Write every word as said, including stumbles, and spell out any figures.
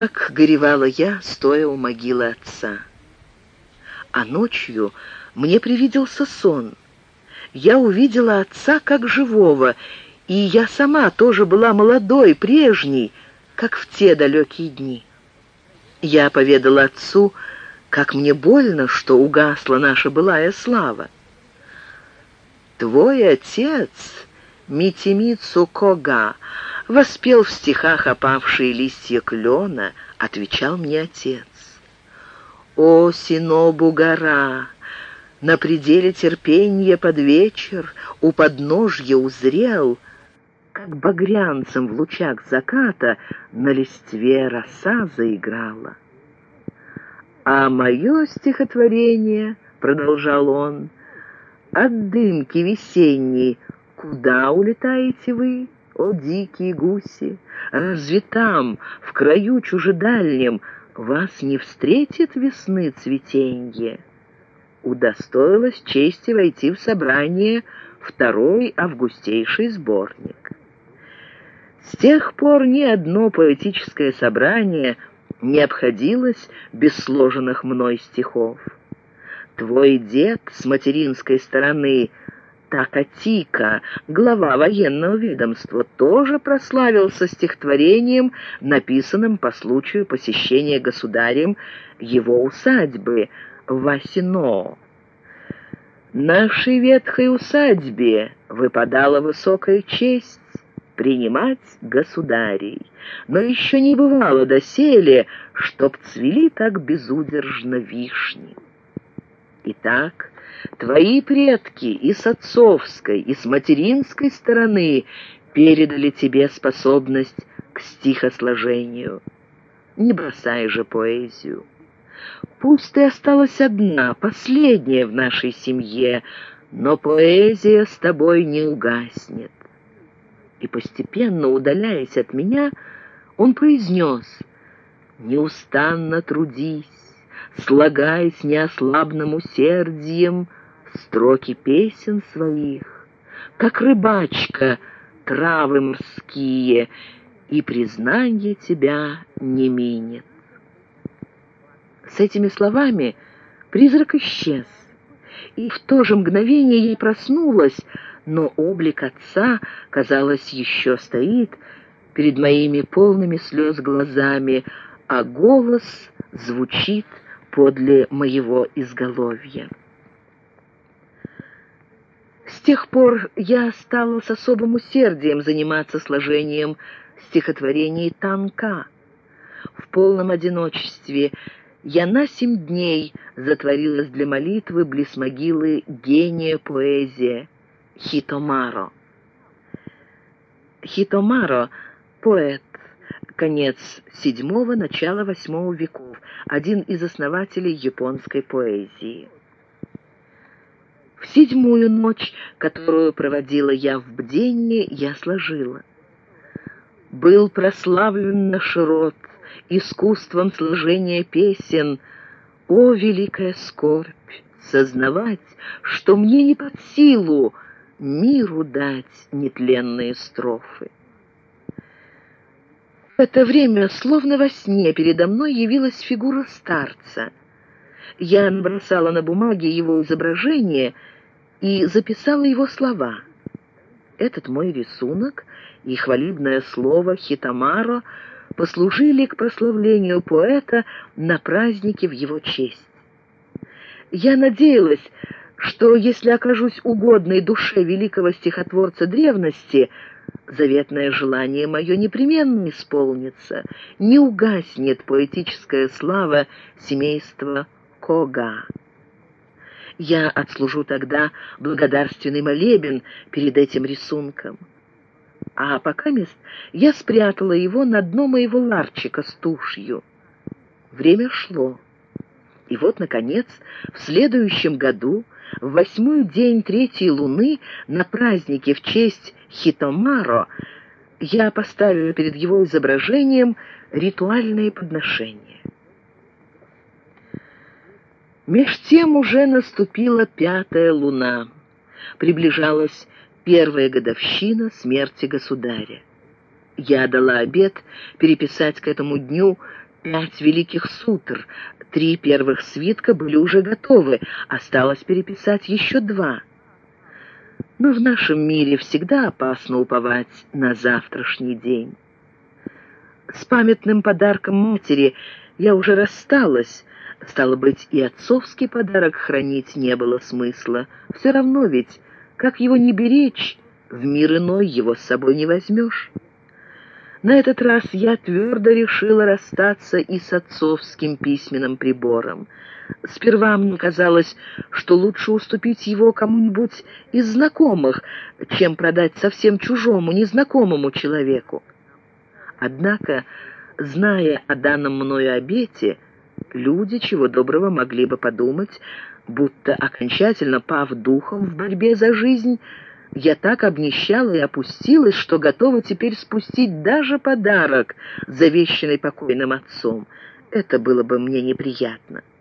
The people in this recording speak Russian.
Так горевала я, стоя у могилы отца. А ночью мне привиделся сон. Я увидела отца как живого, и я сама тоже была молодой, прежней, как в те далекие дни. Я поведала отцу, как мне больно, что угасла наша былая слава. «Твой отец, Митимицу Кога, воспел в стихах опавшие листья клена», — отвечал мне отец. «О, Синобу гора, на пределе терпенья под вечер у подножья узрел, как багрянцем в лучах заката на листве роса заиграла. А мое стихотворение, — продолжал он, — от дымки весенней куда улетаете вы, о дикие гуси? Разве там, в краю чужедальнем, вас не встретит весны цветенье?» Удостоилась чести войти в собрание второй августейший сборник. С тех пор ни одно поэтическое собрание не обходилось без сложенных мной стихов. Твой дед с материнской стороны, Такатика, глава военного ведомства, тоже прославился стихотворением, написанным по случаю посещения государем его усадьбы Васино. «Нашей ветхой усадьбе выпадала высокая честь принимать государей, но еще не бывало доселе, чтоб цвели так безудержно вишни. Итак, твои предки и с отцовской, и с материнской стороны передали тебе способность к стихосложению. Не бросай же поэзию. Пусть ты осталась одна, последняя в нашей семье, но поэзия с тобой не угаснет». И постепенно, удаляясь от меня, он произнес: «Неустанно трудись, слагай с неослабным усердием строки песен своих, как рыбачка травы морские, и признание тебя не минет». С этими словами призрак исчез, и в то же мгновение я проснулась, но облик отца, казалось, еще стоит перед моими полными слез глазами, а голос звучит подле моего изголовья. С тех пор я стала с особым усердием заниматься сложением стихотворений Танка. В полном одиночестве я на семь дней затворилась для молитвы близ могилы гения поэзии Хитомаро. Хитомаро — поэт, конец седьмого, начало восьмого веков, один из основателей японской поэзии. В седьмую ночь, которую проводила я в бдении, я сложила: «Был прославлен наш род искусством сложения песен. О, великая скорбь, сознавать, что мне не под силу миру дать нетленные строфы». В это время, словно во сне, передо мной явилась фигура старца. Я набросала на бумаге его изображение и записала его слова. Этот мой рисунок и хвалебное слово Хитомаро послужили к прославлению поэта на празднике в его честь. Я надеялась, что если окажусь угодной душе великого стихотворца древности, заветное желание мое непременно исполнится, не угаснет поэтическая слава семейства Кога. Я отслужу тогда благодарственный молебен перед этим рисунком. А покамест я спрятала его на дно моего ларчика с тушью. Время шло. И вот, наконец, в следующем году, в восьмой день третьей луны, на празднике в честь Хитомаро, я поставила перед его изображением ритуальные подношения. Меж тем уже наступила пятая луна. Приближалась первая годовщина смерти государя. Я дала обет переписать к этому дню пять великих сутр. Три первых свитка были уже готовы, осталось переписать еще два. Но в нашем мире всегда опасно уповать на завтрашний день. С памятным подарком матери я уже рассталась. Стало быть, и отцовский подарок хранить не было смысла. Все равно ведь, как его не беречь, в мир иной его с собой не возьмешь. На этот раз я твердо решила расстаться и с отцовским письменным прибором. Сперва мне казалось, что лучше уступить его кому-нибудь из знакомых, чем продать совсем чужому, незнакомому человеку. Однако, зная о данном мною обете, люди, чего доброго, могли бы подумать, будто, окончательно пав духом в борьбе за жизнь, я так обнищала и опустилась, что готова теперь спустить даже подарок, завещанный покойным отцом. Это было бы мне неприятно.